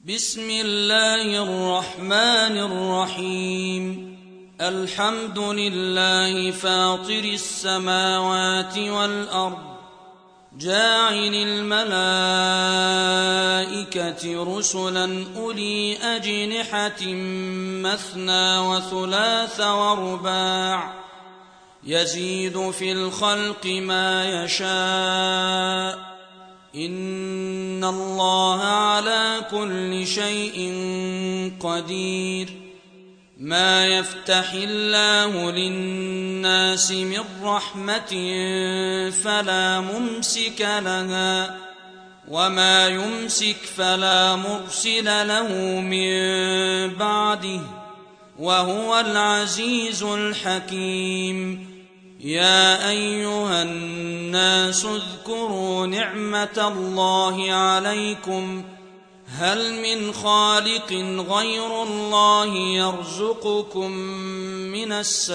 بسم الله الرحمن الرحيم. الحمد لله فاطر السماوات والأرض جاعل الملائكة رسلا أولي أجنحة مثنى وثلاث ورباع يزيد في الخلق ما يشاء إن الله على كل شيء قدير. ما يفتح الله للناس من رحمة فلا ممسك لها وما يمسك فلا مرسل له من بعده وهو العزيز الحكيم. يا أيها الناس اذكروا نعمة الله عليكم هل من خالق غير الله يرزقكم من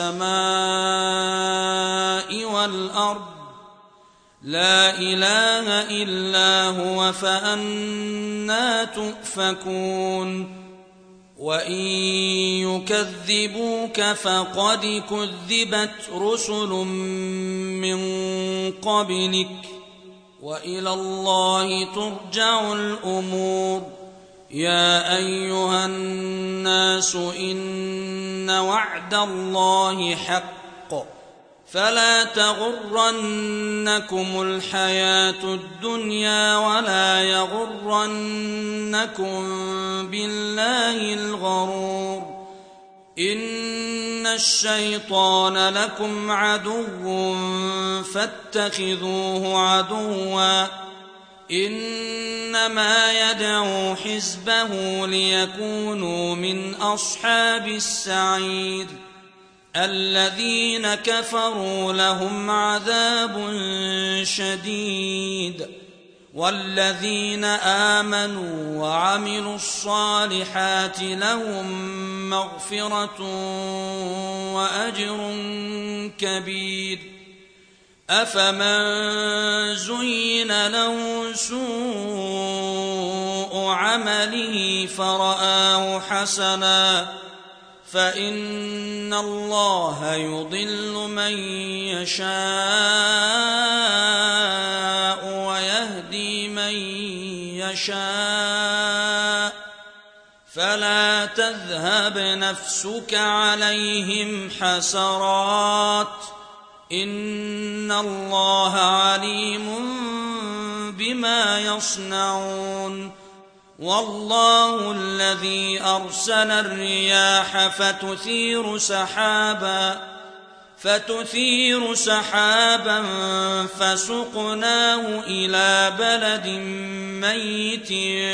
السماء والأرض لا إله إلا هو فأنى تؤفكون. وإن يكذبوك فقد كذبت رسل من قبلك وإلى الله ترجع الأمور. يا أيها الناس إن وعد الله حق فلا تغرنكم الحياة الدنيا ولا يغرنكم بالله الغرور. إن الشيطان لكم عدو فاتخذوه عدوا إنما يدعو حزبه ليكونوا من أصحاب السعير. الذين كفروا لهم عذاب شديد والذين آمنوا وعملوا الصالحات لهم مغفرة وأجر كبير. أفمن زين له سوء عمله فرآه حسنا فإن الله يضل من يشاء ويهدي من يشاء فلا تذهب نفسك عليهم حسرات إن الله عليم بما يصنعون. والله الذي أرسل الرياح فتثير سحابا فسقناه إلى بلد ميت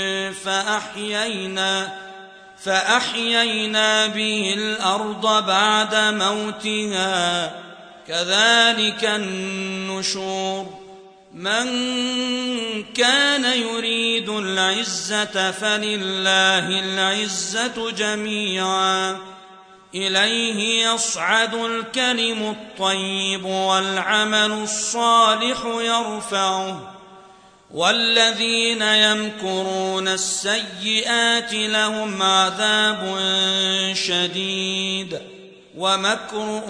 فأحيينا به الأرض بعد موتها كذلك النشور. من كان يريد العزة فلله العزة جميعا إليه يصعد الكلم الطيب والعمل الصالح يرفعه والذين يمكرون السيئات لهم عذاب شديد ومكر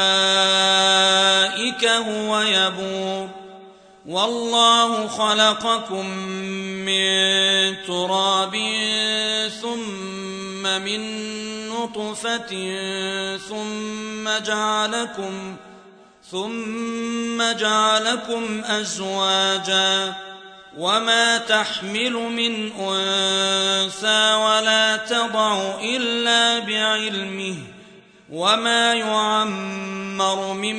أولئك هو يبور. والله خلقكم من تراب ثم من نطفة ثم جعلكم أزواجا وما تحمل من أنثى ولا تضع إلا بعلمه وما يعمر من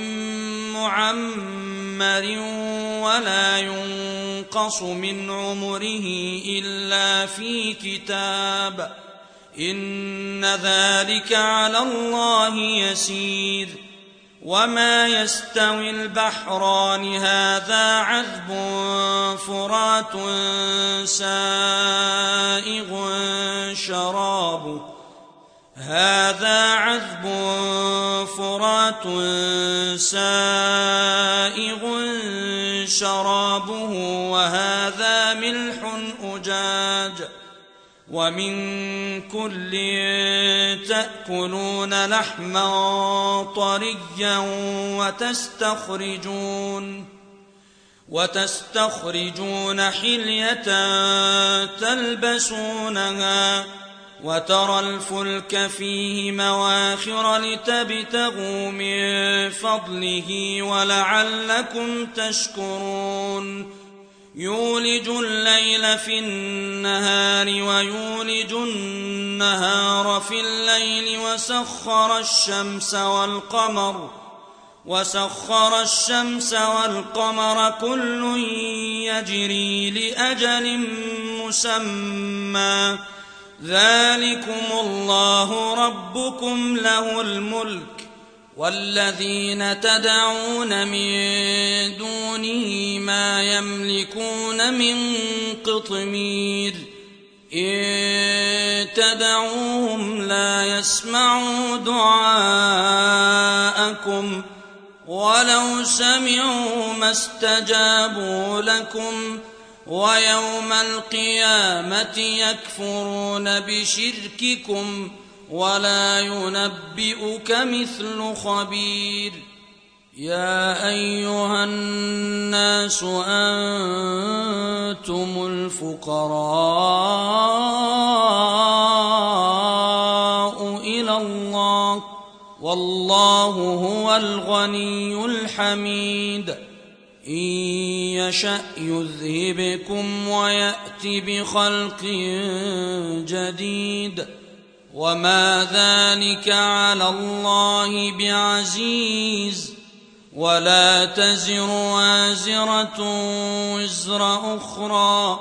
معمر ولا ينقص من عمره إلا في كتاب إن ذلك على الله يسير. وما يستوي البحران هذا عذب فرات سائغ شرابه وهذا ملح أجاج ومن كل تأكلون لحما طريا وتستخرجون حلية تلبسونها وترى الفلك فيه مواخر لتبتغوا من فضله ولعلكم تشكرون يولج الليل في النهار ويولج النهار في الليل وسخر الشمس والقمر كل يجري لأجل مسمى ذلكم الله ربكم له الملك والذين تدعون من دونه ما يملكون من قطمير إن تدعوهم لا يسمعوا دعاءكم ولو سمعوا ما استجابوا لكم ويوم القيامة يكفرون بشرككم ولا ينبئك مثل خبير يا أيها الناس أنتم الفقراء إلى الله والله هو الغني الحميد إن يشأ يذهبكم ويأت بخلق جديد وما ذلك على الله بعزيز ولا تزر وازرة وزر أخرى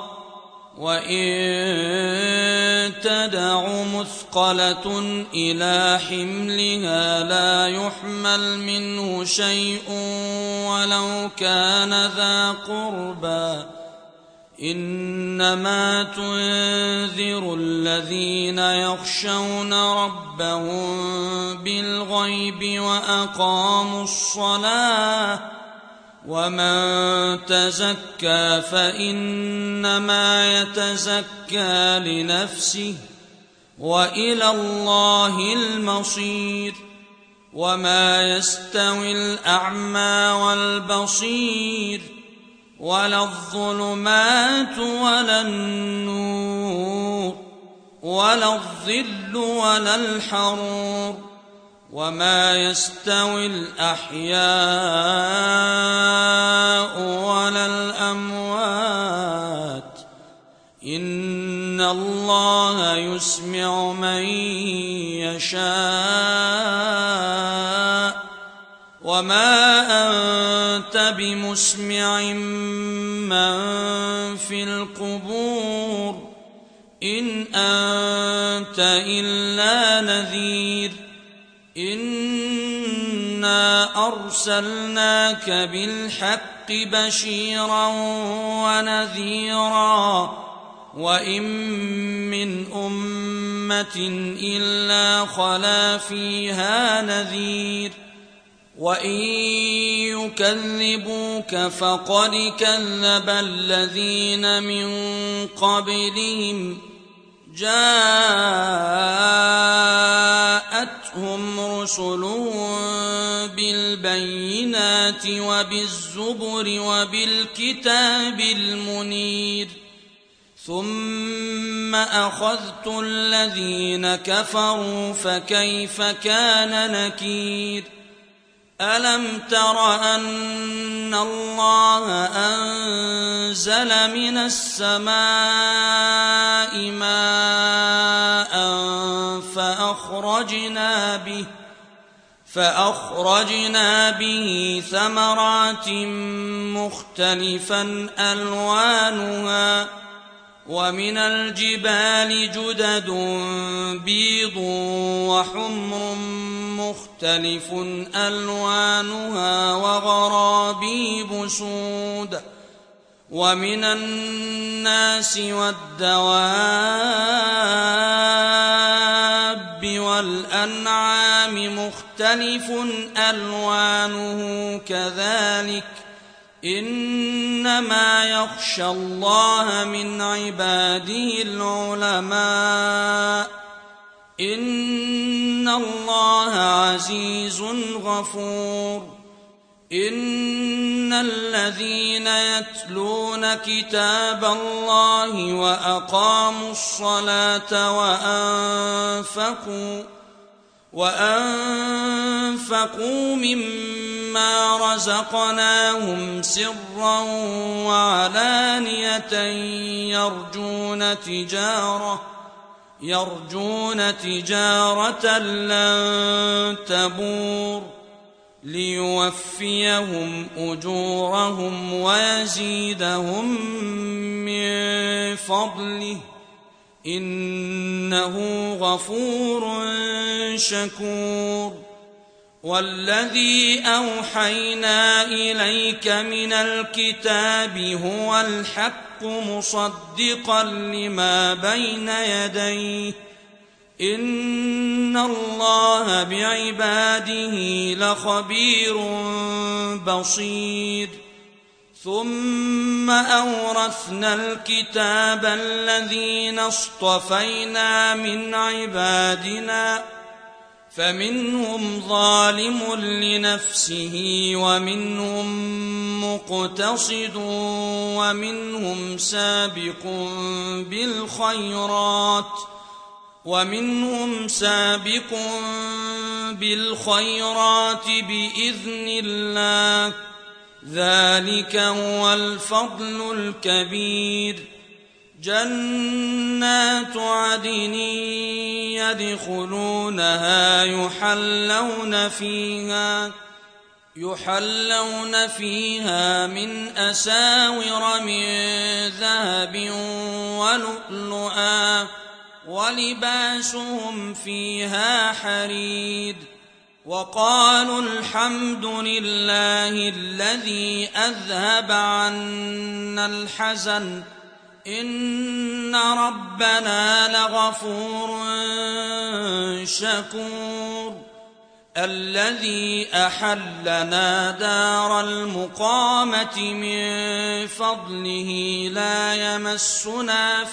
وإن تدع مثقلة إلى حملها لا يحمل منه شيء ولو كان ذا قربى إنما تنذر الذين يخشون ربهم بالغيب وأقاموا الصلاة ومن تزكى فإنما يتزكى لنفسه وإلى الله المصير وما يستوي الأعمى والبصير ولا الظلمات ولا النور ولا الظل ولا الحرور وما يستوي الأحياء ولا الأموات إن الله يسمع من يشاء وما أنت بمسمع من في القبور إن أنت إلا نذير إنا أرسلناك بالحق بشيرا ونذيرا وإن من أمة إلا خلا فيها نذير وإن يكذبوك فقد كذب الذين من قبلهم جاءتهم رسلهم بالبينات وبالزبر وبالكتاب المنير ثم أخذت الذين كفروا فكيف كان نكير ألم تر أن الله أنزل من السماء ماء فأخرجنا به ثمرات مختلفا ألوانها ومن الجبال جدد بيض وحمر مختلف ألوانها وغرابيب سود ومن الناس والدواب والأنعام مختلف ألوانه كذلك إن إنما يخشى الله من عباده العلماء إن الله عزيز غفور إن الذين يتلون كتاب الله وأقاموا الصلاة وأنفقوا مما رزقناهم سرا وعلانية يرجون تجارة لن تبور ليوفيهم أجورهم ويزيدهم من فضله إنه غفور شكور والذي أوحينا إليك من الكتاب هو الحق مصدقا لما بين يديه إن الله بعباده لخبير بصير ثم أورثنا الكتاب الذين اصطفينا من عبادنا فمنهم ظالم لنفسه ومنهم مقتصد ومنهم سابق بالخيرات بإذن الله ذلك هو الفضل الكبير جنات عدن يدخلونها يحلون فيها من أساور من ذهب ولؤلؤا ولباسهم فيها حرير وقالوا الحمد لله الذي أذهب عنا الحزن إن ربنا لغفور شكور الذي أحلنا دار المقامة من فضله لا يمسنا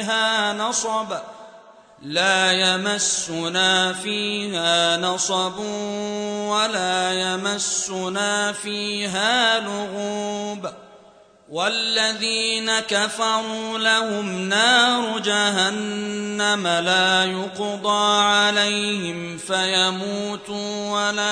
فيها نصب ولا يمسنا فيها لغوب والذين كفروا لهم نار جهنم لا يقضى عليهم فيموتوا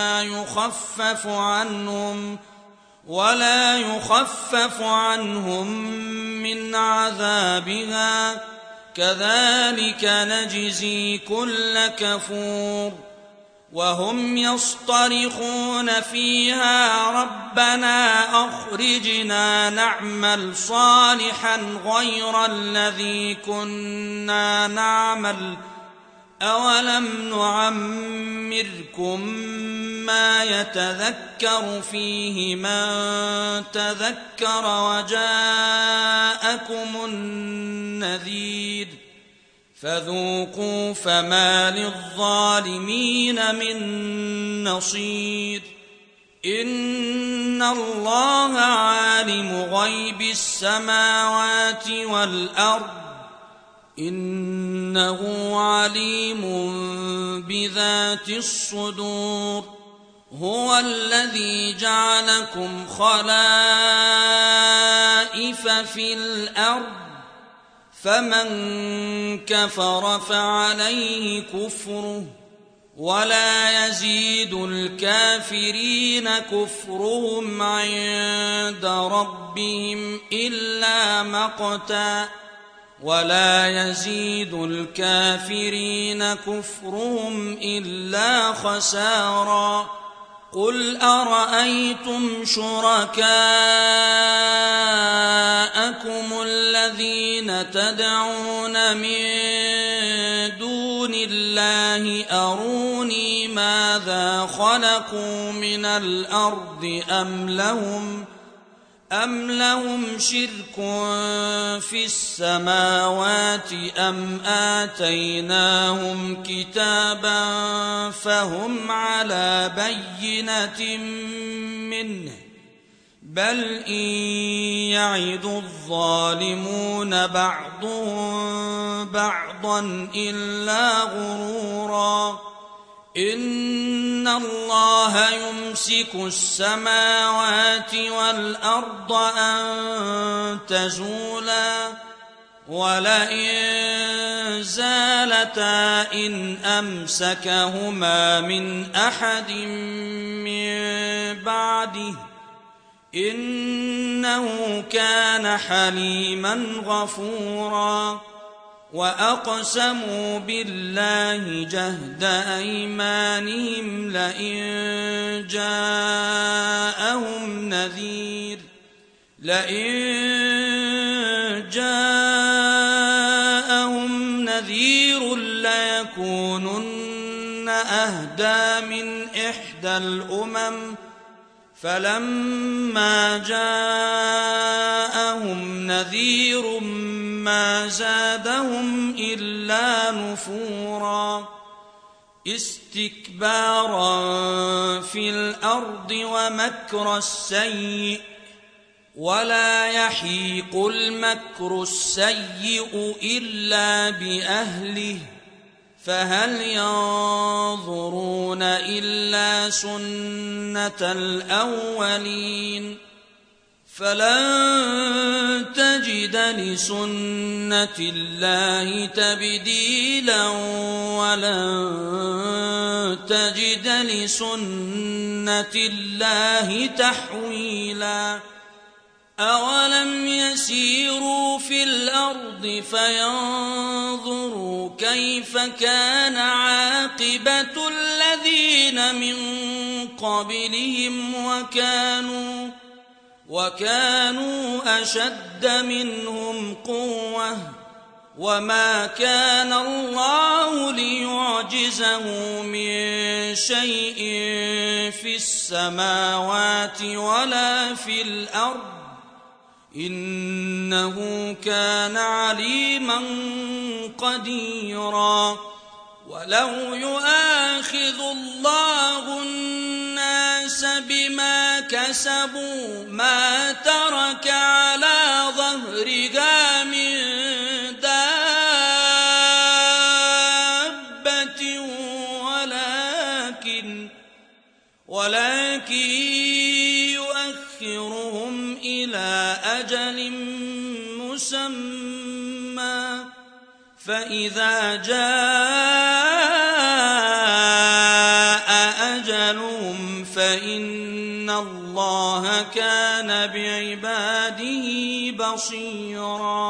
ولا يخفف عنهم من عذابها كذلك نجزي كل كفور وهم يصطرخون فيها ربنا أخرجنا نعمل صالحا غير الذي كنا نعمل أولم نعمركم ما يتذكر فيه من تذكر وجاءكم النذير فذوقوا فما للظالمين من نصير إن الله عالم غيب السماوات والأرض إنه عليم بذات الصدور هو الذي جعلكم خلائف في الأرض فمن كفر فعليه كفره ولا يزيد الكافرين كفرهم عند ربهم إلا مقتا ولا يزيد الكافرين كفرهم إلا خسارا قل أرأيتم شركاءكم الذين تدعون من دون الله أروني ماذا خلقوا من الأرض أم لهم شرك في السماوات أم آتيناهم كتابا فهم على بينة منه بل إن يعد الظالمون بعضهم بعضا إلا غرورا إن الله يمسك السماوات والأرض أن تزولا ولئن زالتا إن أمسكهما من أحد من بعده إنه كان حليما غفورا وأقسموا بالله جهد أيمانهم لئن جاءهم نذير ليكونن أهدى من إحدى الأمم فلما جاءهم نذير ما زادهم إلا نفورا استكبارا في الأرض ومكر السيء ولا يحيق المكر السيء إلا بأهله فهل ينظرون إلا سنة الأولين فلن تجد لسنة الله تبديلا ولن تجد لسنة الله تحويلا أولم يسيروا في الأرض فينظروا كيف كان عاقبة الذين من قبلهم وكانوا أشد منهم قوة وما كان الله ليعجزه من شيء في السماوات ولا في الأرض إنه كان عليما قديرا ولو يؤاخذ الله الناس بما كسبوا ما ترك على ظهرها من دابة ولكن يؤخرهم إلى أجل مسمى فإذا جاء أجلهم فإن الله كان بعباده بصيرا